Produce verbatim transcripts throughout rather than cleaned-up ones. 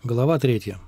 Глава третья.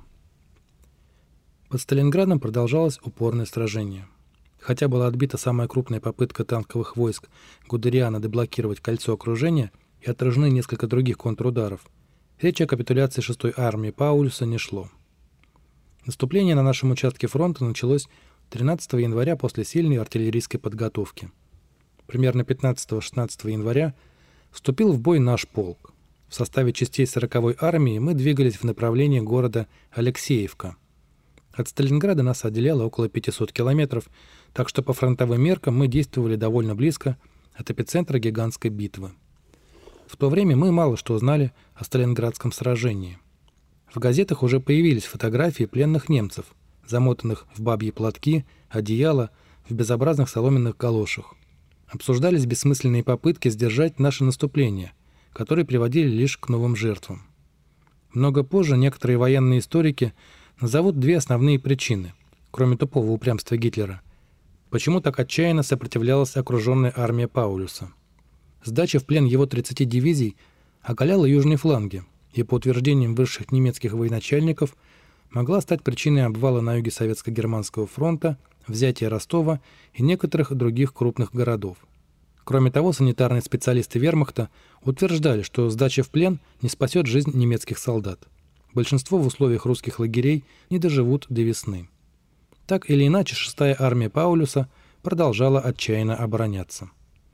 Под Сталинградом продолжалось упорное сражение. Хотя была отбита самая крупная попытка танковых войск Гудериана деблокировать кольцо окружения и отражены несколько других контрударов, речи о капитуляции шестой армии Паулюса не шло. Наступление на нашем участке фронта началось тринадцатого января после сильной артиллерийской подготовки. Примерно пятнадцатого-шестнадцатого января вступил в бой наш полк. В составе частей сороковой армии мы двигались в направлении города Алексеевка. От Сталинграда нас отделяло около пятисот километров, так что по фронтовым меркам мы действовали довольно близко от эпицентра гигантской битвы. В то время мы мало что знали о Сталинградском сражении. В газетах уже появились фотографии пленных немцев, замотанных в бабьи платки, одеяла, в безобразных соломенных галошах. Обсуждались бессмысленные попытки сдержать наше наступление, которые приводили лишь к новым жертвам. Много позже некоторые военные историки назовут две основные причины, кроме тупого упрямства Гитлера, почему так отчаянно сопротивлялась окруженная армия Паулюса. Сдача в плен его тридцати дивизий оголяла южные фланги и, по утверждениям высших немецких военачальников, могла стать причиной обвала на юге Советско-Германского фронта, взятия Ростова и некоторых других крупных городов. Кроме того, санитарные специалисты вермахта утверждали, что сдача в плен не спасет жизнь немецких солдат. Большинство в условиях русских лагерей не доживут до весны. Так или иначе, шестая армия Паулюса продолжала отчаянно обороняться.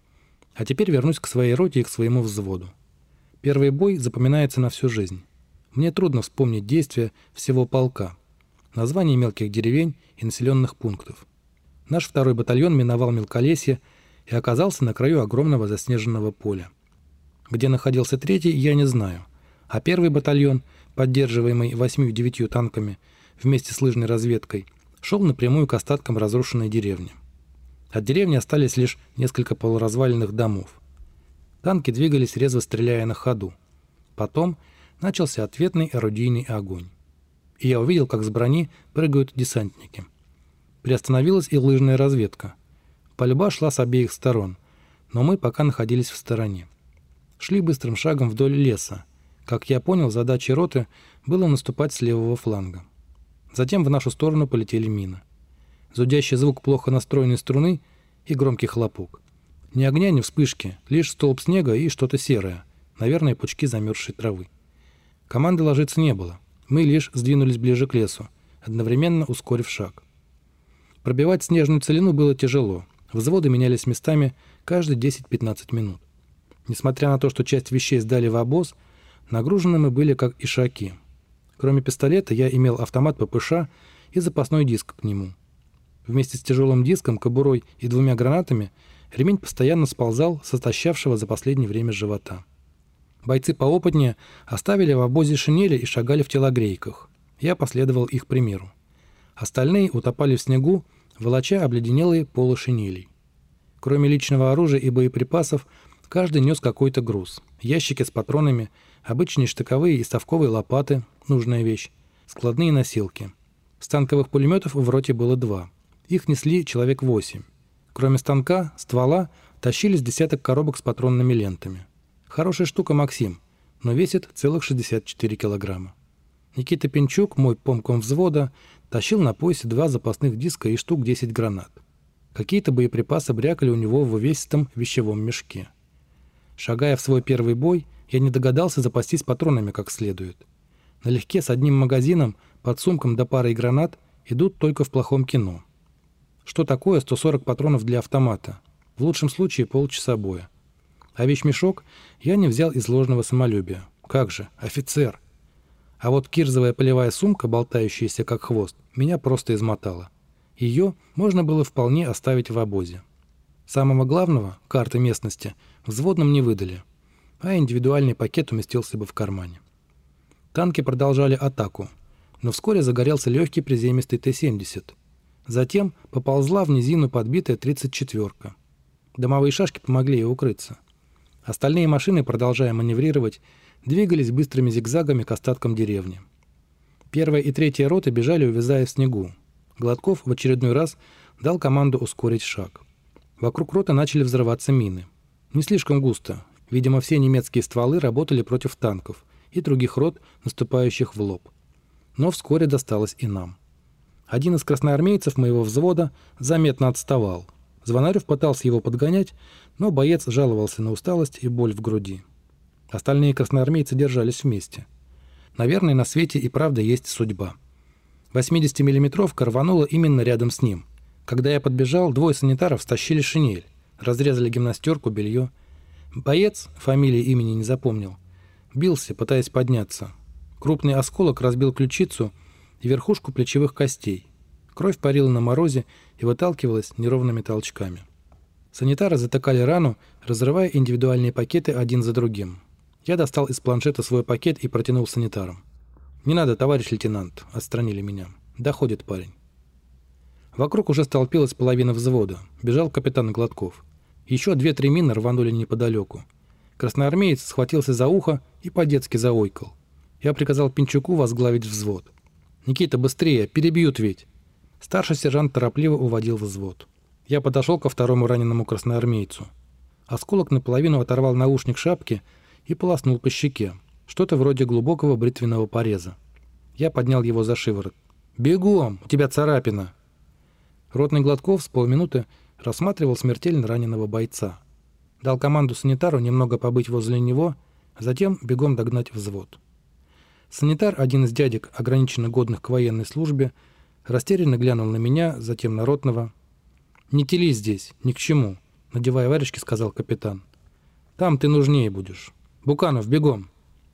А теперь вернусь к своей роте и к своему взводу. Первый бой запоминается на всю жизнь. Мне трудно вспомнить действия всего полка, названия мелких деревень и населенных пунктов. Наш второй батальон миновал мелколесье и оказался на краю огромного заснеженного поля. Где находился третий, я не знаю, а первый батальон, поддерживаемый восьмью-девятью танками вместе с лыжной разведкой, шел напрямую к остаткам разрушенной деревни. От деревни остались лишь несколько полуразваленных домов. Танки двигались, резво стреляя на ходу. Потом начался ответный орудийный огонь. И я увидел, как с брони прыгают десантники. Приостановилась и лыжная разведка. Пальба шла с обеих сторон, но мы пока находились в стороне. Шли быстрым шагом вдоль леса. Как я понял, задачей роты было наступать с левого фланга. Затем в нашу сторону полетели мины. Зудящий звук плохо настроенной струны и громкий хлопок. Ни огня, ни вспышки, лишь столб снега и что-то серое, наверное, пучки замерзшей травы. Команды ложиться не было. Мы лишь сдвинулись ближе к лесу, одновременно ускорив шаг. Пробивать снежную целину было тяжело. Взводы менялись местами каждые десять-пятнадцать минут. Несмотря на то, что часть вещей сдали в обоз, нагружены мы были как ишаки. Кроме пистолета я имел автомат ППШ и запасной диск к нему. Вместе с тяжелым диском, кобурой и двумя гранатами ремень постоянно сползал с отощавшего за последнее время живота. Бойцы поопытнее оставили в обозе шинели и шагали в телогрейках. Я последовал их примеру. Остальные утопали в снегу, волоча обледенелые полы шинелей. Кроме личного оружия и боеприпасов, каждый нес какой-то груз. Ящики с патронами, обычные штыковые и совковые лопаты, нужная вещь, складные носилки. Станковых пулеметов в роте было два. Их несли человек восемь. Кроме станка, ствола, тащились десяток коробок с патронными лентами. Хорошая штука «Максим», но весит целых шестьдесят четыре килограмма. Никита Пинчук, мой помком взвода, тащил на поясе два запасных диска и штук десять гранат. Какие-то боеприпасы брякали у него в увесистом вещевом мешке. Шагая в свой первый бой, я не догадался запастись патронами как следует. Налегке с одним магазином, под сумком до парой гранат идут только в плохом кино. Что такое сто сорок патронов для автомата? В лучшем случае полчаса боя. А вещмешок я не взял из ложного самолюбия. Как же, офицер! А вот кирзовая полевая сумка, болтающаяся как хвост, меня просто измотала. Ее можно было вполне оставить в обозе. Самого главного, карты местности, взводным не выдали, а индивидуальный пакет уместился бы в кармане. Танки продолжали атаку, но вскоре загорелся легкий приземистый Т семьдесят. Затем поползла в низину подбитая тридцать четвёрка. Дымовые шашки помогли ей укрыться. Остальные машины, продолжая маневрировать, двигались быстрыми зигзагами к остаткам деревни. Первая и третья роты бежали, увязая в снегу. Гладков в очередной раз дал команду ускорить шаг. Вокруг роты начали взрываться мины. Не слишком густо. Видимо, все немецкие стволы работали против танков и других рот, наступающих в лоб. Но вскоре досталось и нам. Один из красноармейцев моего взвода заметно отставал. Звонарев пытался его подгонять, но боец жаловался на усталость и боль в груди. Остальные красноармейцы держались вместе. Наверное, на свете и правда есть судьба. восьмидесятимиллиметровка рванула именно рядом с ним. Когда я подбежал, двое санитаров стащили шинель, разрезали гимнастерку, белье. Боец, фамилии имени не запомнил, бился, пытаясь подняться. Крупный осколок разбил ключицу и верхушку плечевых костей. Кровь парила на морозе и выталкивалась неровными толчками. Санитары затыкали рану, разрывая индивидуальные пакеты один за другим. Я достал из планшета свой пакет и протянул санитарам. «Не надо, товарищ лейтенант», — отстранили меня. «Доходит парень». Вокруг уже столпилась половина взвода. Бежал капитан Гладков. Еще две-три мины рванули неподалеку. Красноармеец схватился за ухо и по-детски заойкал. Я приказал Пинчуку возглавить взвод. «Никита, быстрее, перебьют ведь!» Старший сержант торопливо уводил взвод. Я подошел ко второму раненому красноармейцу. Осколок наполовину оторвал наушник шапки и полоснул по щеке. Что-то вроде глубокого бритвенного пореза. Я поднял его за шиворот. «Бегом! У тебя царапина!» Ротный Гладков с полминуты рассматривал смертельно раненого бойца. Дал команду санитару немного побыть возле него, а затем бегом догнать взвод. Санитар, один из дядек, ограниченно годных к военной службе, растерянно глянул на меня, затем на ротного. «Не тели здесь, ни к чему», — надевая варежки, сказал капитан. «Там ты нужнее будешь. Буканов, бегом!»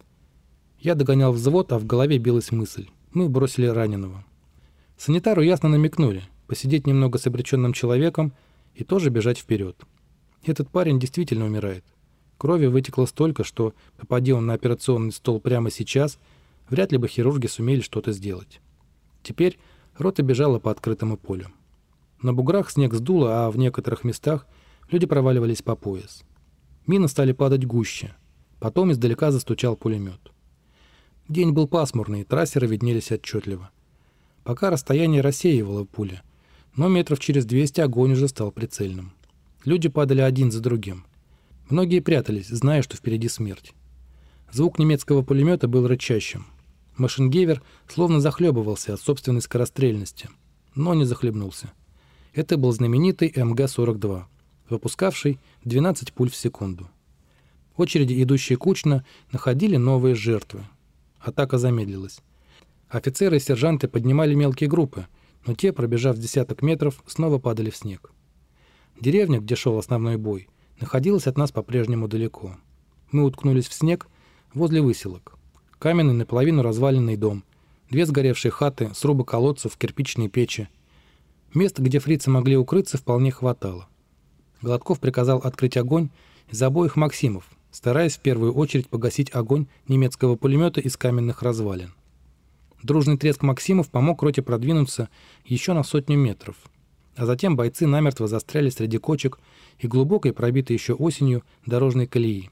Я догонял взвод, а в голове билась мысль. Мы бросили раненого. Санитару ясно намекнули посидеть немного с обреченным человеком и тоже бежать вперед. Этот парень действительно умирает. Крови вытекло столько, что, попади он на операционный стол прямо сейчас, вряд ли бы хирурги сумели что-то сделать. Теперь рота бежала по открытому полю. На буграх снег сдуло, а в некоторых местах люди проваливались по пояс. Мины стали падать гуще. Потом издалека застучал пулемет. День был пасмурный, трассеры виднелись отчетливо. Пока расстояние рассеивало пули, но метров через двести огонь уже стал прицельным. Люди падали один за другим. Многие прятались, зная, что впереди смерть. Звук немецкого пулемета был рычащим. Машингевер словно захлебывался от собственной скорострельности, но не захлебнулся. Это был знаменитый эм гэ сорок два, выпускавший двенадцать пуль в секунду. Очереди, идущие кучно, находили новые жертвы. Атака замедлилась. Офицеры и сержанты поднимали мелкие группы, но те, пробежав десяток метров, снова падали в снег. Деревня, где шел основной бой, находилась от нас по-прежнему далеко. Мы уткнулись в снег возле выселок. Каменный наполовину разваленный дом, две сгоревшие хаты, срубы колодцев, кирпичные печи. Мест, где фрицы могли укрыться, вполне хватало. Гладков приказал открыть огонь из обоих «Максимов», стараясь в первую очередь погасить огонь немецкого пулемета из каменных развалин. Дружный треск «Максимов» помог роте продвинуться еще на сотню метров, а затем бойцы намертво застряли среди кочек и глубокой, пробитой еще осенью, дорожной колеи.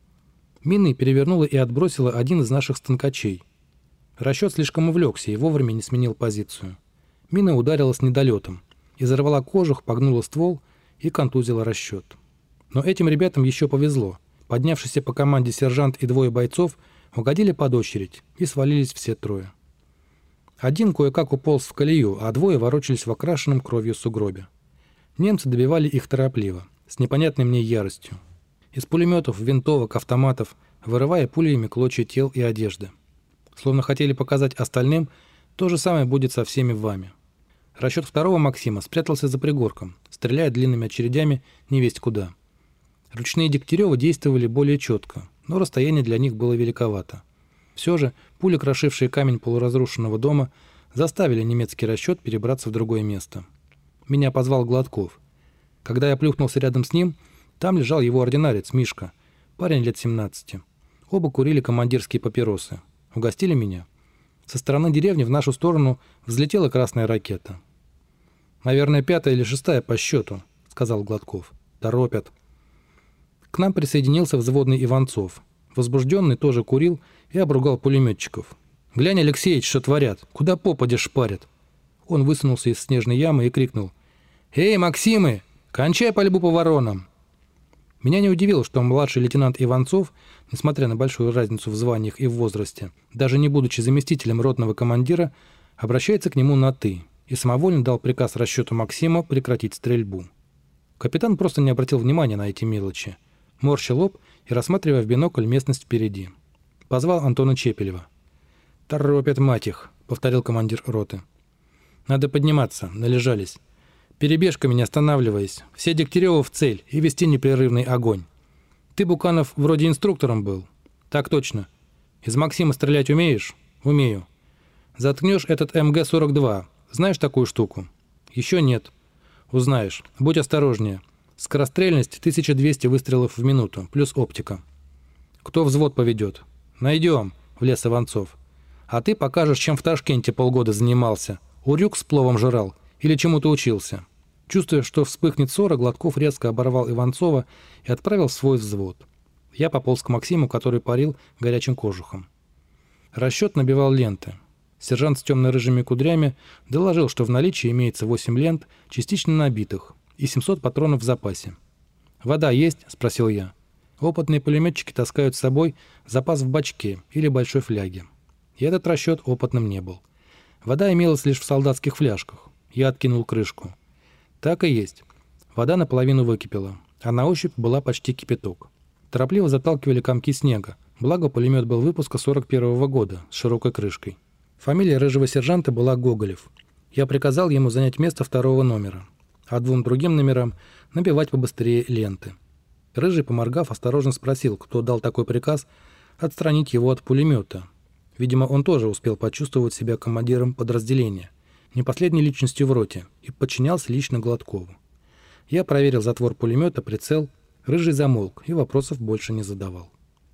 Мины перевернула и отбросила один из наших станкачей. Расчет слишком увлекся и вовремя не сменил позицию. Мина ударила с недолетом, изорвала кожух, погнула ствол и контузила расчет. Но этим ребятам еще повезло. Поднявшиеся по команде сержант и двое бойцов угодили под очередь и свалились все трое. Один кое-как уполз в колею, а двое ворочались в окрашенном кровью сугробе. Немцы добивали их торопливо, с непонятной мне яростью. Из пулеметов, винтовок, автоматов, вырывая пулями клочья тел и одежды. Словно хотели показать остальным, то же самое будет со всеми вами. Расчет второго «Максима» спрятался за пригорком, стреляя длинными очередями невесть куда. Ручные Дегтярева действовали более четко, но расстояние для них было великовато. Все же пули, крошившие камень полуразрушенного дома, заставили немецкий расчет перебраться в другое место. Меня позвал Гладков. Когда я плюхнулся рядом с ним, там лежал его ординарец Мишка, парень лет семнадцати. Оба курили командирские папиросы. Угостили меня. Со стороны деревни в нашу сторону взлетела красная ракета. «Наверное, пятая или шестая по счету», — сказал Гладков. «Торопят». К нам присоединился взводный Иванцов. Возбужденный тоже курил и обругал пулеметчиков. «Глянь, Алексеич, что творят! Куда попадя шпарят!» Он высунулся из снежной ямы и крикнул: «Эй, Максимы, кончай пальбу по воронам!» Меня не удивило, что младший лейтенант Иванцов, несмотря на большую разницу в званиях и в возрасте, даже не будучи заместителем ротного командира, обращается к нему на «ты» и самовольно дал приказ расчету Максима прекратить стрельбу. Капитан просто не обратил внимания на эти мелочи, морщил лоб и рассматривая в бинокль местность впереди. Позвал Антона Чепелева. «Торопят, мать их», — повторил командир роты. «Надо подниматься, належались. Перебежками не останавливаясь, все Дегтяревы в цель и вести непрерывный огонь. Ты, Буканов, вроде инструктором был?» «Так точно. Из Максима стрелять умеешь?» «Умею. Заткнешь этот эм гэ сорок два. Знаешь такую штуку?» «Еще нет. Узнаешь. Будь осторожнее. Скорострельность тысяча двести выстрелов в минуту, плюс оптика». «Кто взвод поведет?» «Найдем», — влез Иванцов. «А ты покажешь, чем в Ташкенте полгода занимался. Урюк с пловом жрал или чему-то учился?» Чувствуя, что вспыхнет ссора, Гладков резко оборвал Иванцова и отправил в свой взвод. Я пополз к Максиму, который парил горячим кожухом. Расчет набивал ленты. Сержант с темно-рыжими кудрями доложил, что в наличии имеется восемь лент, частично набитых, и семьсот патронов в запасе. «Вода есть?» – спросил я. Опытные пулеметчики таскают с собой запас в бачке или большой фляге. И этот расчет опытным не был. Вода имелась лишь в солдатских фляжках. Я откинул крышку. Так и есть. Вода наполовину выкипела, а на ощупь была почти кипяток. Торопливо заталкивали комки снега, благо пулемет был выпуска сорок первого года с широкой крышкой. Фамилия рыжего сержанта была Гоголев. Я приказал ему занять место второго номера, а двум другим номерам набивать побыстрее ленты. Рыжий, поморгав, осторожно спросил, кто дал такой приказ отстранить его от пулемета. Видимо, он тоже успел почувствовать себя командиром подразделения, не последней личностью в роте, и подчинялся лично Гладкову. Я проверил затвор пулемета, прицел, Рыжий замолк и вопросов больше не задавал.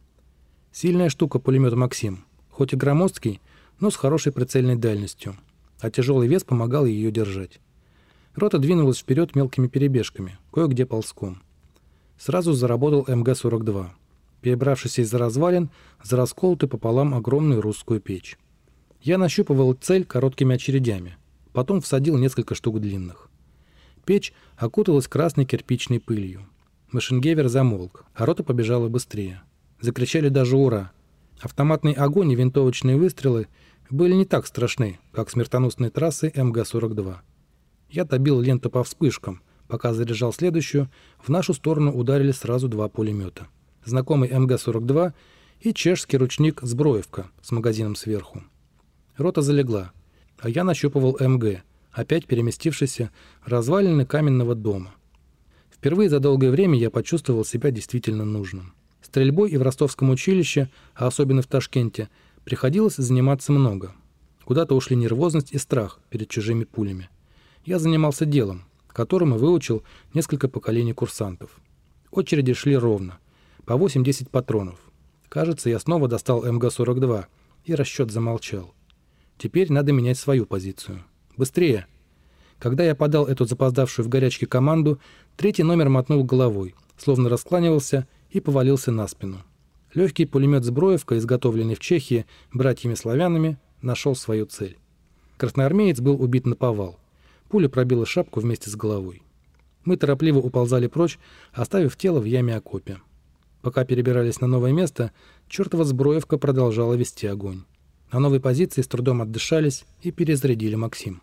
Сильная штука пулемет «Максим», хоть и громоздкий, но с хорошей прицельной дальностью, а тяжелый вес помогал ее держать. Рота двинулась вперед мелкими перебежками, кое-где ползком. Сразу заработал эм гэ сорок два, перебравшись из-за развалин за расколотую пополам огромную русскую печь. Я нащупывал цель короткими очередями, потом всадил несколько штук длинных. Печь окуталась красной кирпичной пылью. Машингевер замолк, а рота побежала быстрее. Закричали даже «Ура!». Автоматный огонь и винтовочные выстрелы были не так страшны, как смертоносные трассы эм гэ сорок два. Я добил ленту по вспышкам. Пока заряжал следующую, в нашу сторону ударили сразу два пулемета. Знакомый эм гэ сорок два и чешский ручник «Зброевка» с магазином сверху. Рота залегла, а я нащупывал эм гэ, опять переместившийся в развалины каменного дома. Впервые за долгое время я почувствовал себя действительно нужным. Стрельбой и в ростовском училище, а особенно в Ташкенте, приходилось заниматься много. Куда-то ушли нервозность и страх перед чужими пулями. Я занимался делом, которому выучил несколько поколений курсантов. Очереди шли ровно, по восемь-десять патронов. Кажется, я снова достал эм гэ сорок два, и расчет замолчал. Теперь надо менять свою позицию. Быстрее! Когда я подал эту запоздавшую в горячке команду, третий номер мотнул головой, словно раскланивался и повалился на спину. Легкий пулемет «Зброевка», изготовленный в Чехии братьями-славянами, нашел свою цель. Красноармеец был убит наповал. Пуля пробила шапку вместе с головой. Мы торопливо уползали прочь, оставив тело в яме окопе. Пока перебирались на новое место, чертова «Зброевка» продолжала вести огонь. На новой позиции с трудом отдышались и перезарядили «Максим».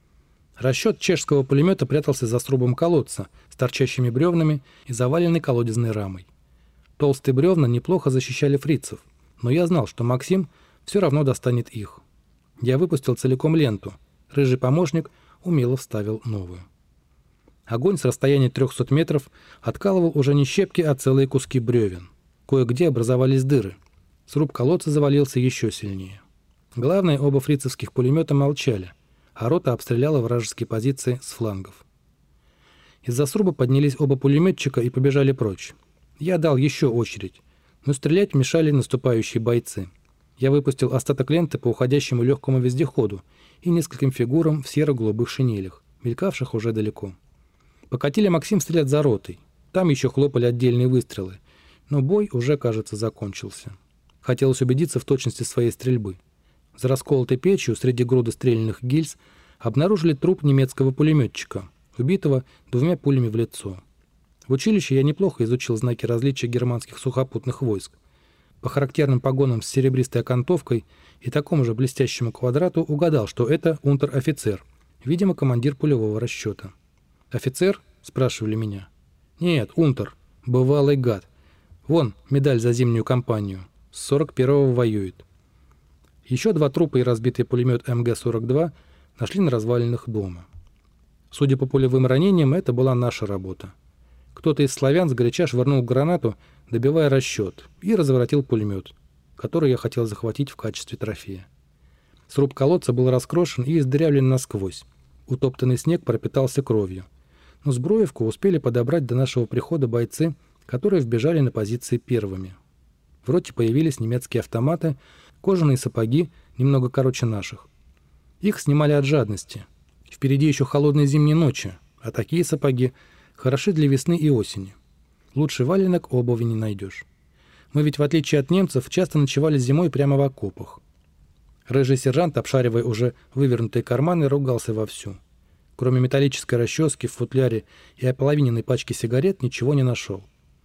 Расчет чешского пулемета прятался за срубом колодца с торчащими бревнами и заваленной колодезной рамой. Толстые бревна неплохо защищали фрицев, но я знал, что «Максим» все равно достанет их. Я выпустил целиком ленту. Рыжий помощник умело вставил новую. Огонь с расстояния трехсот метров откалывал уже не щепки, а целые куски бревен. Кое-где образовались дыры. Сруб колодца завалился еще сильнее. Главное, оба фрицевских пулемета молчали, а рота обстреляла вражеские позиции с флангов. Из-за сруба поднялись оба пулеметчика и побежали прочь. Я дал еще очередь, но стрелять мешали наступающие бойцы. Я выпустил остаток ленты по уходящему легкому вездеходу и нескольким фигурам в серо-голубых шинелях, мелькавших уже далеко. Покатили «Максим» стрелять за ротой. Там еще хлопали отдельные выстрелы, но бой уже, кажется, закончился. Хотелось убедиться в точности своей стрельбы. За расколотой печью среди груды стрельных гильз обнаружили труп немецкого пулеметчика, убитого двумя пулями в лицо. В училище я неплохо изучил знаки различия германских сухопутных войск. По характерным погонам с серебристой окантовкой и такому же блестящему квадрату угадал, что это унтер-офицер, видимо, командир пулевого расчета. «Офицер?» – спрашивали меня. «Нет, унтер. Бывалый гад. Вон, медаль за зимнюю кампанию. С сорок первого воюет». Еще два трупа и разбитый пулемет эм гэ сорок два нашли на развалинах дома. Судя по пулевым ранениям, это была наша работа. Кто-то из славян сгоряча швырнул гранату, добивая расчет, и разворотил пулемет, который я хотел захватить в качестве трофея. Сруб колодца был раскрошен и издырявлен насквозь. Утоптанный снег пропитался кровью. Но Збруевку успели подобрать до нашего прихода бойцы, которые вбежали на позиции первыми. В роте появились немецкие автоматы, кожаные сапоги, немного короче наших. Их снимали от жадности. Впереди еще холодные зимние ночи, а такие сапоги хороши для весны и осени. Лучше валенок обуви не найдешь. Мы ведь, в отличие от немцев, часто ночевали зимой прямо в окопах. Рыжий сержант, обшаривая уже вывернутые карманы, ругался вовсю. Кроме металлической расчески в футляре и ополовиненной пачки сигарет ничего не нашел.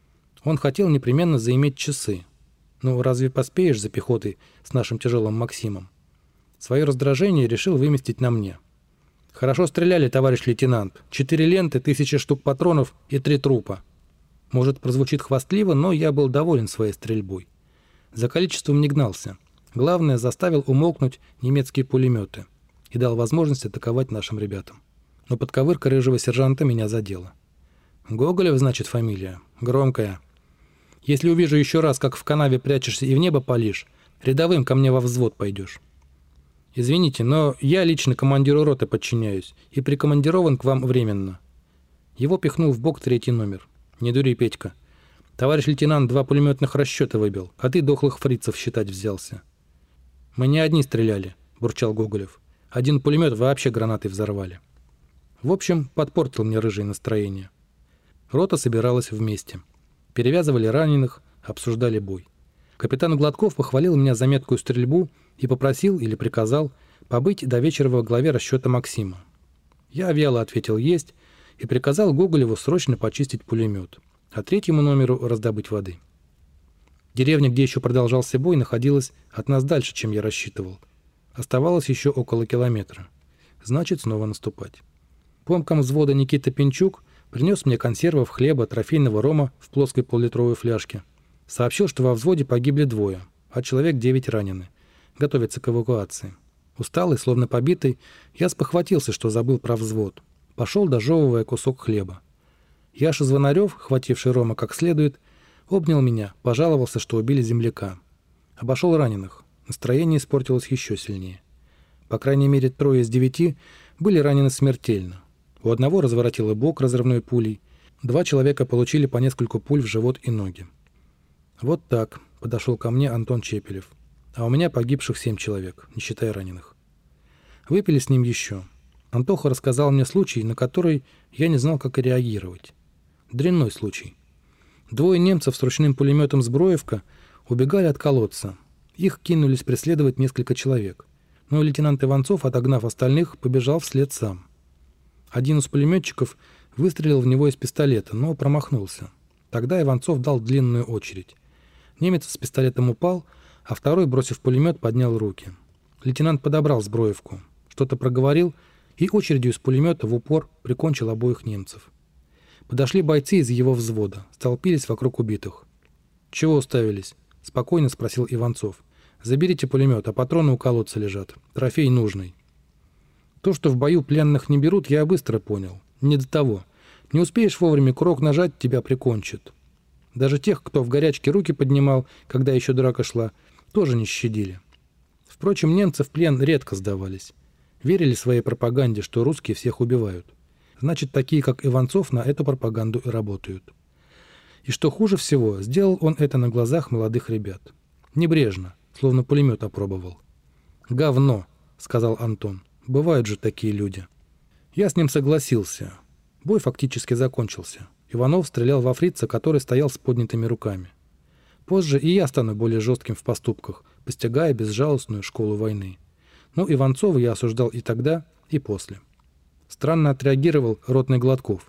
Он хотел непременно заиметь часы. Ну, разве поспеешь за пехотой с нашим тяжелым Максимом? Свое раздражение решил выместить на мне. «Хорошо стреляли, товарищ лейтенант. Четыре ленты, тысяча штук патронов и три трупа». Может, прозвучит хвастливо, но я был доволен своей стрельбой. За количеством не гнался. Главное, заставил умолкнуть немецкие пулеметы и дал возможность атаковать нашим ребятам. Но подковырка рыжего сержанта меня задела. «Гоголев, значит, фамилия? Громкая. Если увижу еще раз, как в канаве прячешься и в небо палишь, рядовым ко мне во взвод пойдешь. Извините, но я лично командиру роты подчиняюсь и прикомандирован к вам временно». Его пихнул в бок третий номер. «Не дури, Петька. Товарищ лейтенант два пулеметных расчета выбил, а ты дохлых фрицев считать взялся». «Мы не одни стреляли», – бурчал Гоголев. «Один пулемет вообще гранатой взорвали». В общем, подпортил мне рыжее настроение. Рота собиралась вместе. Перевязывали раненых, обсуждали бой. Капитан Гладков похвалил меня за меткую стрельбу и попросил или приказал побыть до вечера во главе расчета Максима. Я вяло ответил «есть» и приказал Гоголеву срочно почистить пулемет, а третьему номеру раздобыть воды. Деревня, где еще продолжался бой, находилась от нас дальше, чем я рассчитывал. Оставалось еще около километра. Значит, снова наступать. Помком взвода Никита Пинчук принес мне консервов, хлеба, трофейного рома в плоской поллитровой фляжке. Сообщил, что во взводе погибли двое, а человек девять ранены. Готовятся к эвакуации. Усталый, словно побитый, я спохватился, что забыл про взвод. Пошел, дожевывая кусок хлеба. Яша Звонарев, хвативший рома как следует, обнял меня, пожаловался, что убили земляка. Обошел раненых. Настроение испортилось еще сильнее. По крайней мере, трое из девяти были ранены смертельно. У одного разворотило бок разрывной пулей. Два человека получили по нескольку пуль в живот и ноги. «Вот так», — подошел ко мне Антон Чепелев. «А у меня погибших семь человек, не считая раненых». Выпили с ним еще. Антоха рассказал мне случай, на который я не знал, как и реагировать. Дрянной случай. Двое немцев с ручным пулеметом «Збруевка» убегали от колодца. Их кинулись преследовать несколько человек. Но лейтенант Иванцов, отогнав остальных, побежал вслед сам. Один из пулеметчиков выстрелил в него из пистолета, но промахнулся. Тогда Иванцов дал длинную очередь. Немец с пистолетом упал, а второй, бросив пулемет, поднял руки. Лейтенант подобрал «Збруевку», что-то проговорил и очередью из пулемета в упор прикончил обоих немцев. Подошли бойцы из его взвода, столпились вокруг убитых. «Чего уставились?» – спокойно спросил Иванцов. «Заберите пулемет, а патроны у колодца лежат. Трофей нужный». То, что в бою пленных не берут, я быстро понял. Не до того. Не успеешь вовремя курок нажать, тебя прикончат. Даже тех, кто в горячке руки поднимал, когда еще драка шла, тоже не щадили. Впрочем, немцы в плен редко сдавались. Верили своей пропаганде, что русские всех убивают. Значит, такие, как Иванцов, на эту пропаганду и работают. И что хуже всего, сделал он это на глазах молодых ребят. Небрежно, словно пулемет опробовал. «Говно», — сказал Антон. «Бывают же такие люди». Я с ним согласился. Бой фактически закончился. Иванов стрелял во фрица, который стоял с поднятыми руками. Позже и я стану более жестким в поступках, постигая безжалостную школу войны. Но Иванцова я осуждал и тогда, и после. Странно отреагировал ротный Гладков.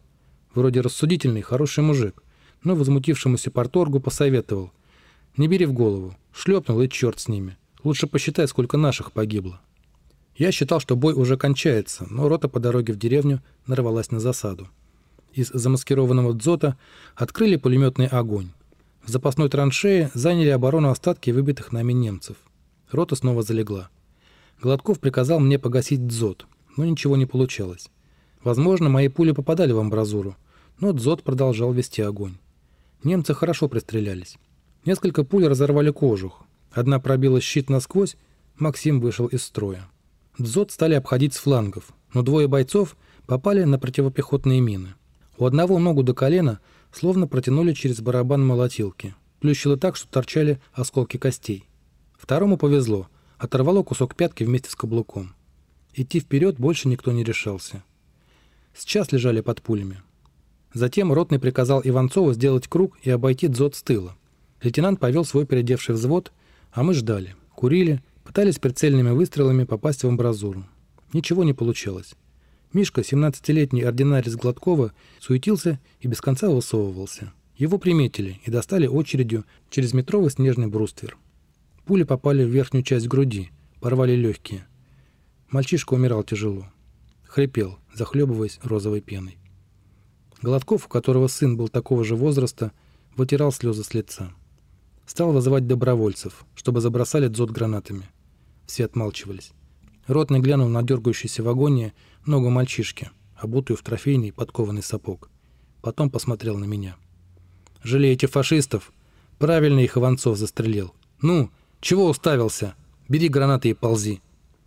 Вроде рассудительный, хороший мужик, но возмутившемуся парторгу посоветовал: «Не бери в голову, шлепнул и черт с ними. Лучше посчитай, сколько наших погибло». Я считал, что бой уже кончается, но рота по дороге в деревню нарвалась на засаду. Из замаскированного дзота открыли пулеметный огонь. В запасной траншее заняли оборону остатки выбитых нами немцев. Рота снова залегла. Гладков приказал мне погасить дзот, но ничего не получалось. Возможно, мои пули попадали в амбразуру, но дзот продолжал вести огонь. Немцы хорошо пристрелялись. Несколько пуль разорвали кожух. Одна пробила щит насквозь, Максим вышел из строя. Дзот стали обходить с флангов, но двое бойцов попали на противопехотные мины. У одного ногу до колена словно протянули через барабан молотилки. Плющило так, что торчали осколки костей. Второму повезло, оторвало кусок пятки вместе с каблуком. Идти вперед больше никто не решался. Сейчас лежали под пулями. Затем ротный приказал Иванцову сделать круг и обойти дзот с тыла. Лейтенант повел свой переодевший взвод, а мы ждали, курили, пытались прицельными выстрелами попасть в амбразуру. Ничего не получалось. Мишка, семнадцатилетний ординарец Гладкова, суетился и без конца высовывался. Его приметили и достали очередью через метровый снежный бруствер. Пули попали в верхнюю часть груди, порвали легкие. Мальчишка умирал тяжело. Хрипел, захлебываясь розовой пеной. Гладков, у которого сын был такого же возраста, вытирал слезы с лица. Стал вызывать добровольцев, чтобы забросали дзот гранатами. Все отмалчивались. Ротный глянул на дергающийся в агонии ногу мальчишки, обутую в трофейный подкованный сапог. Потом посмотрел на меня. «Жалеете фашистов? Правильно их Иванцов застрелил. Ну, чего уставился? Бери гранаты и ползи».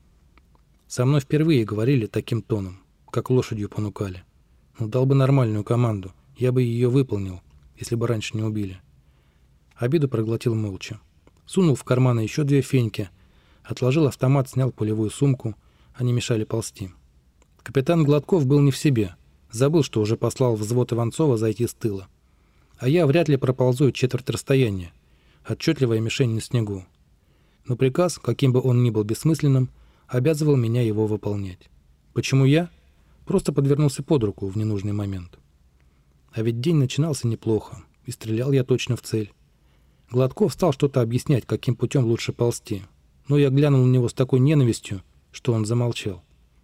Со мной впервые говорили таким тоном, как лошадью понукали. Ну, дал бы нормальную команду, я бы ее выполнил, если бы раньше не убили. Обиду проглотил молча. Сунул в карманы еще две феньки, отложил автомат, снял пулевую сумку, они мешали ползти. Капитан Гладков был не в себе, забыл, что уже послал взвод Иванцова зайти с тыла. А я вряд ли проползу четверть расстояния, отчетливая мишень на снегу. Но приказ, каким бы он ни был бессмысленным, обязывал меня его выполнять. Почему я? Просто подвернулся под руку в ненужный момент. А ведь день начинался неплохо, и стрелял я точно в цель. Гладков стал что-то объяснять, каким путем лучше ползти, но я глянул на него с такой ненавистью, что он замолчал.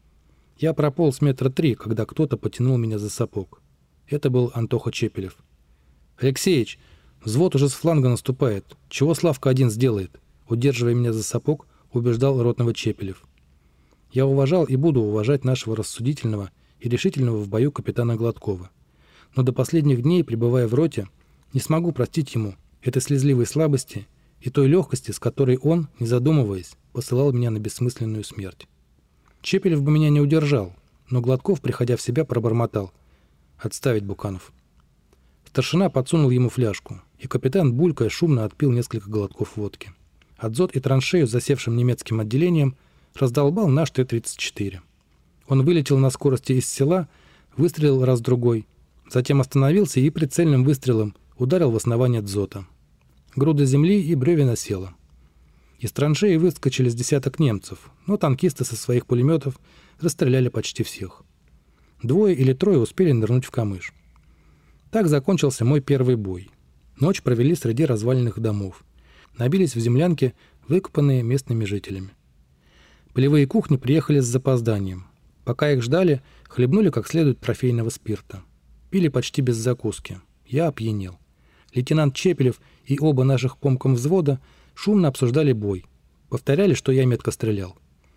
Я прополз метра три, когда кто-то потянул меня за сапог. Это был Антоха Чепелев. «Алексеич, взвод уже с фланга наступает. Чего Славка один сделает?» Удерживая меня за сапог, убеждал ротного Чепелев. Я уважал и буду уважать нашего рассудительного и решительного в бою капитана Гладкова. Но до последних дней, пребывая в роте, не смогу простить ему этой слезливой слабости и той легкости, с которой он, не задумываясь, посылал меня на бессмысленную смерть. Чепелев бы меня не удержал, но Гладков, приходя в себя, пробормотал: «Отставить, Буканов». Старшина подсунул ему фляжку, и капитан, булькая, шумно отпил несколько глотков водки. Адзот и траншею с засевшим немецким отделением раздолбал наш Т тридцать четыре. Он вылетел на скорости из села, выстрелил раз-другой, затем остановился и прицельным выстрелом ударил в основание дзота. Груда земли и бревен осела. Из траншеи выскочили с десяток немцев, но танкисты со своих пулеметов расстреляли почти всех. Двое или трое успели нырнуть в камыш. Так закончился мой первый бой. Ночь провели среди разваленных домов. Набились в землянки, выкопанные местными жителями. Полевые кухни приехали с запозданием. Пока их ждали, хлебнули как следует трофейного спирта. Пили почти без закуски. Я опьянел. Лейтенант Чепелев и оба наших помком взвода шумно обсуждали бой. Повторяли, что я метко стрелял.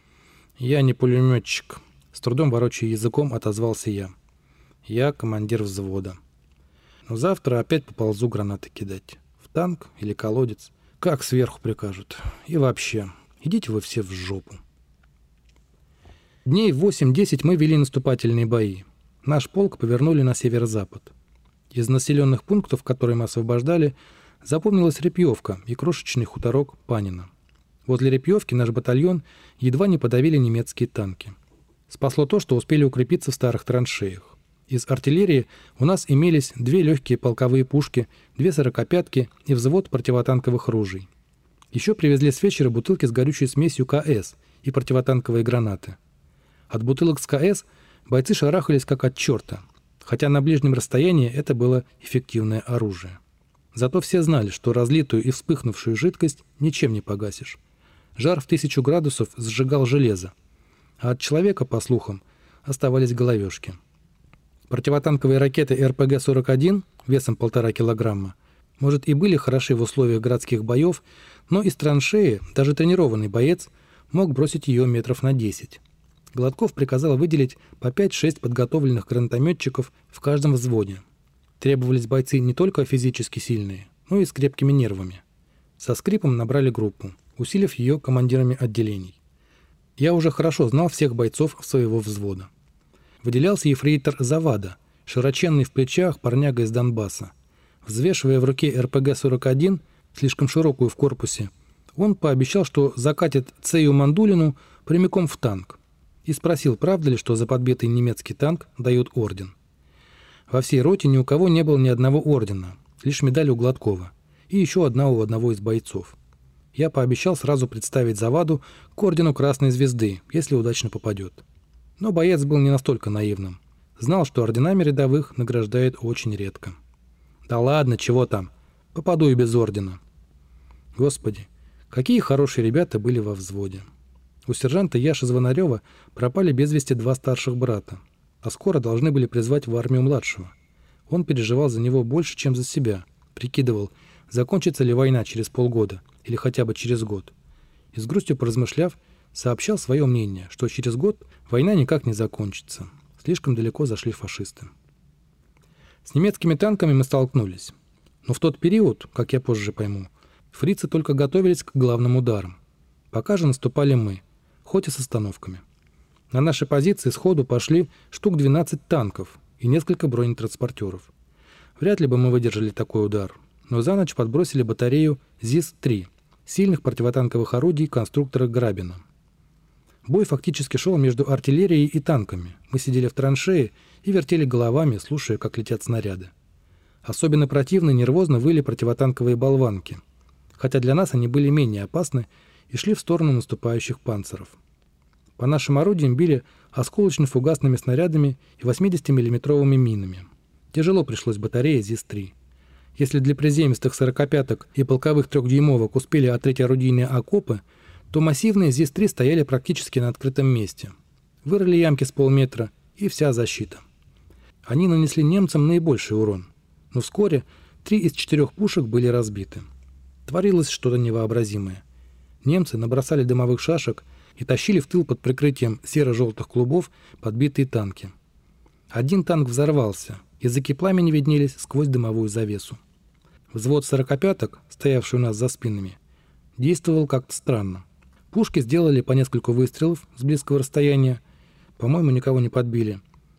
«Я не пулеметчик», — с трудом ворочая языком отозвался я. «Я командир взвода. Но завтра опять поползу гранаты кидать. В танк или колодец. Как сверху прикажут. И вообще, идите вы все в жопу». Дней восемь-десять мы вели наступательные бои. Наш полк повернули на северо-запад. Из населенных пунктов, которые мы освобождали, запомнилась Репьевка и крошечный хуторок Панина. Возле Репьевки наш батальон едва не подавили немецкие танки. Спасло то, что успели укрепиться в старых траншеях. Из артиллерии у нас имелись две легкие полковые пушки, две сорокопятки и взвод противотанковых ружей. Еще привезли с вечера бутылки с горючей смесью КС и противотанковые гранаты. От бутылок с КС бойцы шарахались как от черта. хотя на ближнем расстоянии это было эффективное оружие. Зато все знали, что разлитую и вспыхнувшую жидкость ничем не погасишь. Жар в тысячу градусов сжигал железо, а от человека, по слухам, оставались головешки. Противотанковые ракеты эр пэ гэ сорок один весом полтора килограмма, может, и были хороши в условиях городских боев, но из траншеи даже тренированный боец мог бросить ее метров на десять. Гладков приказал выделить по пять-шесть подготовленных гранатометчиков в каждом взводе. Требовались бойцы не только физически сильные, но и с крепкими нервами. Со скрипом набрали группу, усилив ее командирами отделений. Я уже хорошо знал всех бойцов своего взвода. Выделялся ефрейтор Завада, широченный в плечах парняга из Донбасса. Взвешивая в руке эр пэ гэ сорок один, слишком широкую в корпусе, он пообещал, что закатит Цею Мандулину прямиком в танк, и спросил, правда ли, что за подбитый немецкий танк дают орден. Во всей роте ни у кого не было ни одного ордена, лишь медаль у Гладкова, и еще одна у одного из бойцов. Я пообещал сразу представить Заваду к ордену Красной Звезды, если удачно попадет. Но боец был не настолько наивным. Знал, что орденами рядовых награждают очень редко. Да ладно, чего там, попаду и без ордена. Господи, какие хорошие ребята были во взводе. У сержанта Яши Звонарева пропали без вести два старших брата, а скоро должны были призвать в армию младшего. Он переживал за него больше, чем за себя, прикидывал, закончится ли война через полгода или хотя бы через год. И с грустью поразмышляв, сообщал свое мнение, что через год война никак не закончится. Слишком далеко зашли фашисты. С немецкими танками мы столкнулись. Но в тот период, как я позже пойму, фрицы только готовились к главным ударам. Пока же наступали мы, хоть и с остановками. На наши позиции сходу пошли штук двенадцать танков и несколько бронетранспортеров. Вряд ли бы мы выдержали такой удар, но за ночь подбросили батарею ЗИС три, сильных противотанковых орудий конструктора Грабина. Бой фактически шел между артиллерией и танками. Мы сидели в траншее и вертели головами, слушая, как летят снаряды. Особенно противно и нервозно выли противотанковые болванки, хотя для нас они были менее опасны и шли в сторону наступающих панцеров. По нашим орудиям били осколочно-фугасными снарядами и восьмидесятимиллиметровыми минами. Тяжело пришлось батарее ЗИС три. Если для приземистых сорокопяток и полковых трехдюймовок успели отрыть орудийные окопы, то массивные ЗИС три стояли практически на открытом месте. Вырыли ямки с полметра, и вся защита. Они нанесли немцам наибольший урон, но вскоре три из четырех пушек были разбиты. Творилось что-то невообразимое. Немцы набросали дымовых шашек и тащили в тыл под прикрытием серо-желтых клубов подбитые танки. Один танк взорвался, языки пламени виднелись сквозь дымовую завесу. Взвод сорокопяток, стоявший у нас за спинами, действовал как-то странно. Пушки сделали по нескольку выстрелов с близкого расстояния, по-моему, никого не подбили,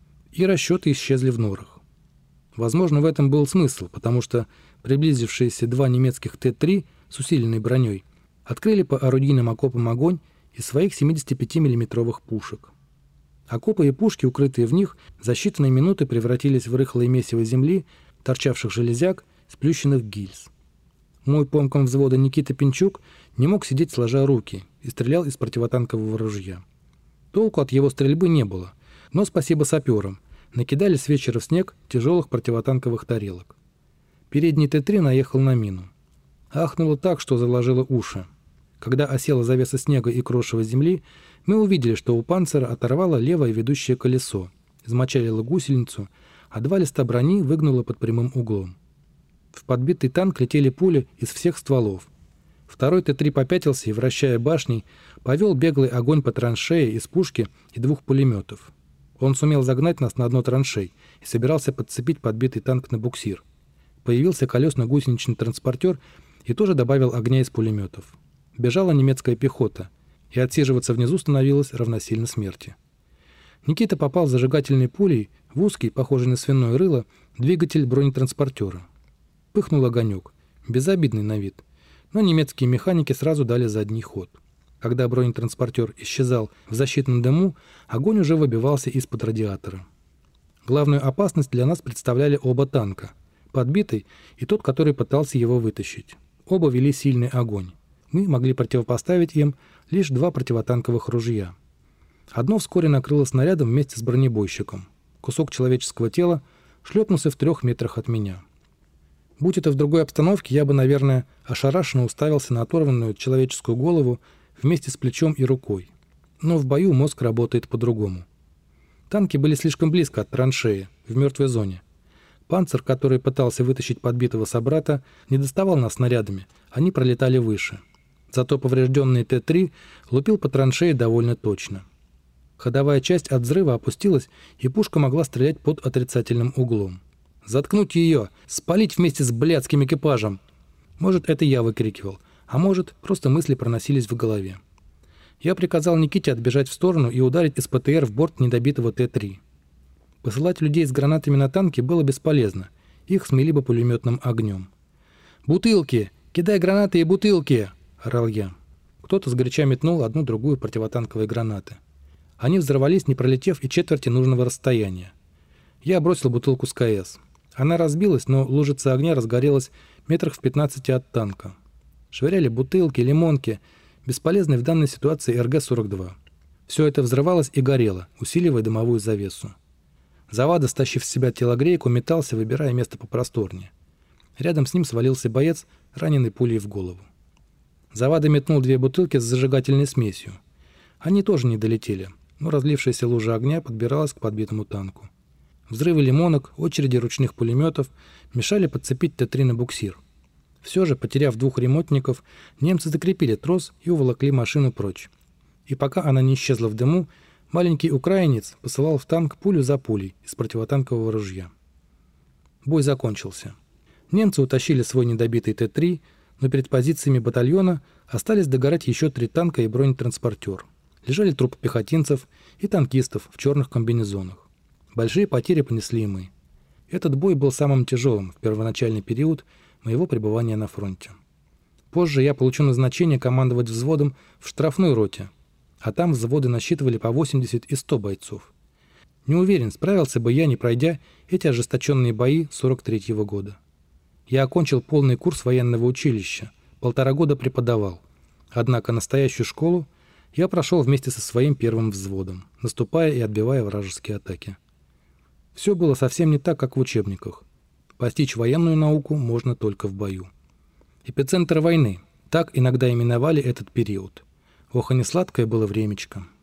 и расчеты исчезли в норах. Возможно, в этом был смысл, потому что приблизившиеся два немецких Т три с усиленной броней открыли по орудийным окопам огонь из своих семидесятипятимиллиметровых пушек. Окопы и пушки, укрытые в них, за считанные минуты превратились в рыхлое месиво земли, торчавших железяк, сплющенных гильз. Мой помком взвода Никита Пинчук не мог сидеть сложа руки и стрелял из противотанкового ружья. Толку от его стрельбы не было, но спасибо саперам, накидали с вечера в снег тяжелых противотанковых тарелок. Передний Т три наехал на мину. Ахнуло так, что заложило уши. Когда осела завеса снега и крошева земли, мы увидели, что у панцира оторвало левое ведущее колесо, измочалило гусеницу, а два листа брони выгнуло под прямым углом. В подбитый танк летели пули из всех стволов. Второй Т три попятился и, вращая башней, повел беглый огонь по траншее из пушки и двух пулеметов. Он сумел загнать нас на дно траншей и собирался подцепить подбитый танк на буксир. Появился колесно-гусеничный транспортер и тоже добавил огня из пулеметов. Бежала немецкая пехота, и отсиживаться внизу становилось равносильно смерти. Никита попал зажигательной пулей в узкий, похожий на свиное рыло, двигатель бронетранспортера. Пыхнул огонек, безобидный на вид, но немецкие механики сразу дали задний ход. Когда бронетранспортер исчезал в защитном дыму, огонь уже выбивался из-под радиатора. Главную опасность для нас представляли оба танка, подбитый и тот, который пытался его вытащить. Оба вели сильный огонь. Мы могли противопоставить им лишь два противотанковых ружья. Одно вскоре накрыло снарядом вместе с бронебойщиком. Кусок человеческого тела шлепнулся в трех метрах от меня. Будь это в другой обстановке, я бы, наверное, ошарашенно уставился на оторванную человеческую голову вместе с плечом и рукой. Но в бою мозг работает по-другому. Танки были слишком близко от траншеи, в мертвой зоне. Панцер, который пытался вытащить подбитого собрата, не доставал нас снарядами, они пролетали выше. Зато поврежденный Т три лупил по траншее довольно точно. Ходовая часть от взрыва опустилась, и пушка могла стрелять под отрицательным углом. «Заткнуть ее! Спалить вместе с блядским экипажем!» Может, это я выкрикивал, а может, просто мысли проносились в голове. Я приказал Никите отбежать в сторону и ударить из П Т Р в борт недобитого Т три. Посылать людей с гранатами на танки было бесполезно, их смели бы пулеметным огнем. «Бутылки! Кидай гранаты и бутылки!» – орал я. Кто-то сгоряча метнул одну-другую противотанковые гранаты. Они взорвались, не пролетев и четверти нужного расстояния. Я бросил бутылку с К С. Она разбилась, но лужица огня разгорелась метрах в пятнадцати от танка. Швыряли бутылки, лимонки, бесполезный в данной ситуации Р Г сорок два. Все это взрывалось и горело, усиливая дымовую завесу. Завада, стащив с себя телогрейку, метался, выбирая место попросторнее. Рядом с ним свалился боец, раненый пулей в голову. Завада метнул две бутылки с зажигательной смесью. Они тоже не долетели, но разлившаяся лужа огня подбиралась к подбитому танку. Взрывы лимонок, очереди ручных пулеметов мешали подцепить Т три на буксир. Все же, потеряв двух ремонтников, немцы закрепили трос и уволокли машину прочь. И пока она не исчезла в дыму, маленький украинец посылал в танк пулю за пулей из противотанкового ружья. Бой закончился. Немцы утащили свой недобитый Т три, но перед позициями батальона остались догорать еще три танка и бронетранспортер. Лежали трупы пехотинцев и танкистов в черных комбинезонах. Большие потери понесли и мы. Этот бой был самым тяжелым в первоначальный период моего пребывания на фронте. Позже я получу назначение командовать взводом в штрафной роте, а там взводы насчитывали по восемьдесят и сто бойцов. Не уверен, справился бы я, не пройдя эти ожесточенные бои сорок третьего года. Я окончил полный курс военного училища, полтора года преподавал. Однако настоящую школу я прошел вместе со своим первым взводом, наступая и отбивая вражеские атаки. Все было совсем не так, как в учебниках. Постичь военную науку можно только в бою. Эпицентр войны. Так иногда именовали этот период. Ох, и несладкое было времечко.